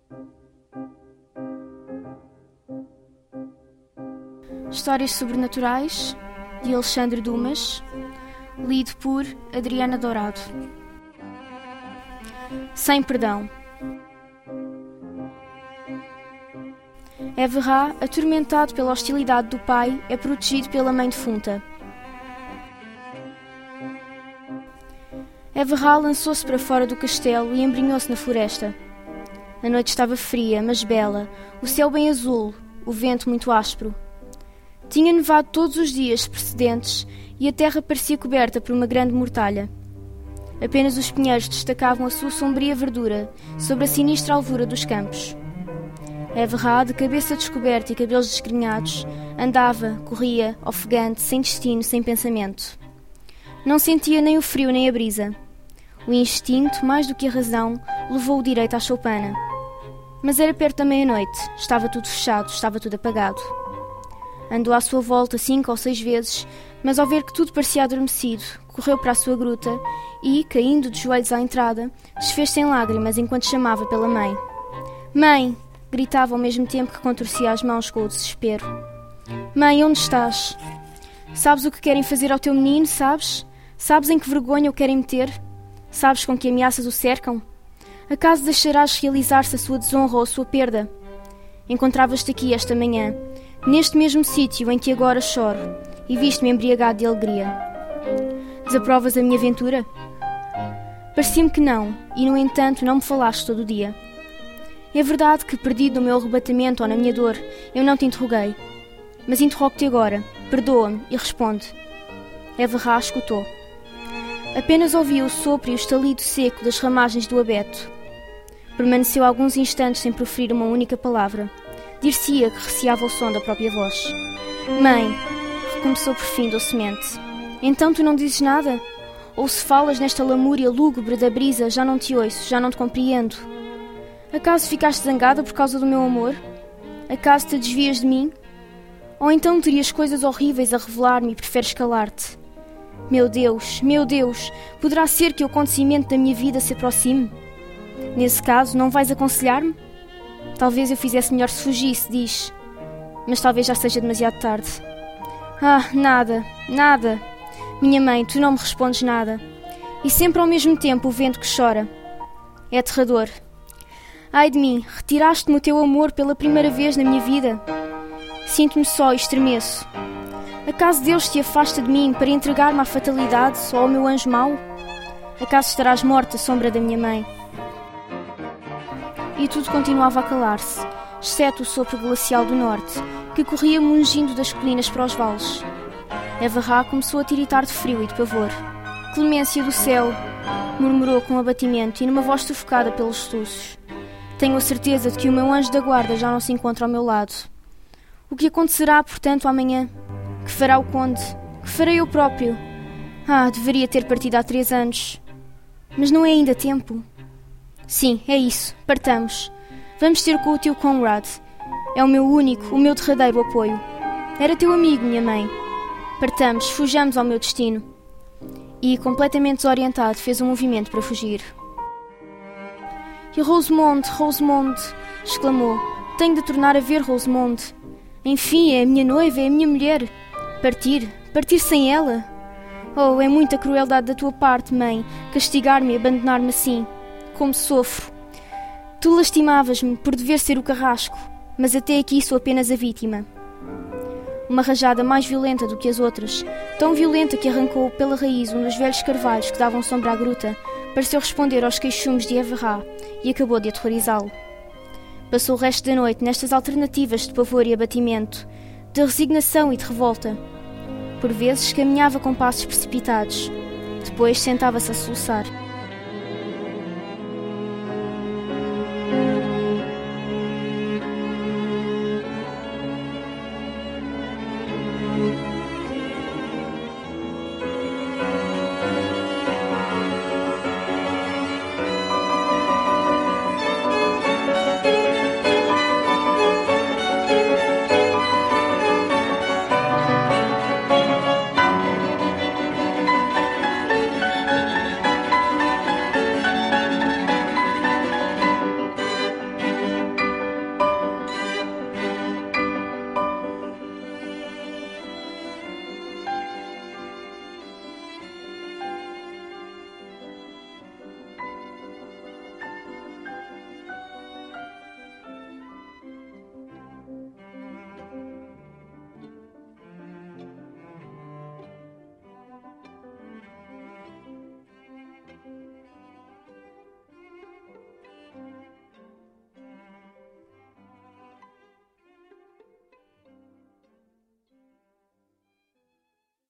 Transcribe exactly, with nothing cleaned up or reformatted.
Histórias Sobrenaturais, de Alexandre Dumas, lido por Adriana Dourado. Sem perdão. Everard, atormentado pela hostilidade do pai, é protegido pela mãe defunta. Everard lançou-se para fora do castelo e embrenhou-se na floresta. A noite estava fria, mas bela, o céu bem azul, o vento muito áspero. Tinha nevado todos os dias precedentes e a terra parecia coberta por uma grande mortalha. Apenas os pinheiros destacavam a sua sombria verdura sobre a sinistra alvura dos campos. Everard, de cabeça descoberta e cabelos desgrenhados, andava, corria, ofegante, sem destino, sem pensamento. Não sentia nem o frio nem a brisa. O instinto, mais do que a razão, levou-o direito à choupana. Mas era perto da meia-noite, estava tudo fechado, estava tudo apagado. Andou à sua volta cinco ou seis vezes, mas ao ver que tudo parecia adormecido, correu para a sua gruta e, caindo de joelhos à entrada, desfez-se em lágrimas enquanto chamava pela mãe. «Mãe!» gritava ao mesmo tempo que contorcia as mãos com o desespero. «Mãe, onde estás? Sabes o que querem fazer ao teu menino, sabes? Sabes em que vergonha o querem meter? Sabes com que ameaças o cercam? Acaso deixarás realizar-se a sua desonra ou a sua perda? Encontravas-te aqui esta manhã, neste mesmo sítio em que agora choro, e viste-me embriagado de alegria. Desaprovas a minha aventura? Parecia-me que não, e no entanto não me falaste todo o dia. É verdade que, perdido no meu arrebatamento ou na minha dor, eu não te interroguei. Mas interrogo-te agora, perdoa-me e responde. Everard escutou. Apenas ouvia o sopro e o estalido seco das ramagens do abeto. Permaneceu alguns instantes sem proferir uma única palavra. Dir-se-ia que receava o som da própria voz. Mãe, recomeçou por fim docemente. Então tu não dizes nada? Ou se falas nesta lamúria lúgubre da brisa, já não te ouço, já não te compreendo. Acaso ficaste zangada por causa do meu amor? Acaso te desvias de mim? Ou então terias coisas horríveis a revelar-me e preferes calar-te? Meu Deus, meu Deus, poderá ser que o acontecimento da minha vida se aproxime? Nesse caso, não vais aconselhar-me? Talvez eu fizesse melhor se fugisse, diz. Mas talvez já seja demasiado tarde. Ah, nada, nada. Minha mãe, tu não me respondes nada. E sempre ao mesmo tempo o vento que chora. É aterrador. Ai de mim, retiraste-me o teu amor pela primeira vez na minha vida. Sinto-me só e estremeço. Acaso Deus te afasta de mim para entregar-me à fatalidade ou ao meu anjo mau? Acaso estarás morta, sombra da minha mãe? E tudo continuava a calar-se, exceto o sopro glacial do norte, que corria mungindo das colinas para os vales. Everard começou a tiritar de frio e de pavor. Clemência do céu, murmurou com abatimento e numa voz sufocada pelos soluços. Tenho a certeza de que o meu anjo da guarda já não se encontra ao meu lado. O que acontecerá, portanto, amanhã? Que fará o conde? Que farei eu próprio? Ah, deveria ter partido há três anos. Mas não é ainda tempo? Sim, é isso. Partamos. Vamos ter com o tio Conrad. É o meu único, o meu derradeiro apoio. Era teu amigo, minha mãe. Partamos, fujamos ao meu destino. E, completamente desorientado, fez um movimento para fugir. E Rosemonde, Rosemonde, exclamou. Tenho de tornar a ver Rosemonde. Enfim, é a minha noiva, é a minha mulher. Partir? Partir sem ela? Oh, é muita crueldade da tua parte, mãe, castigar-me e abandonar-me assim. Como sofro. Tu lastimavas-me por dever ser o carrasco, mas até aqui sou apenas a vítima. Uma rajada mais violenta do que as outras, tão violenta que arrancou pela raiz um dos velhos carvalhos que davam sombra à gruta, pareceu responder aos queixumes de Everard e acabou de aterrorizá-lo. Passou o resto da noite nestas alternativas de pavor e abatimento, de resignação e de revolta. Por vezes caminhava com passos precipitados, depois sentava-se a soluçar.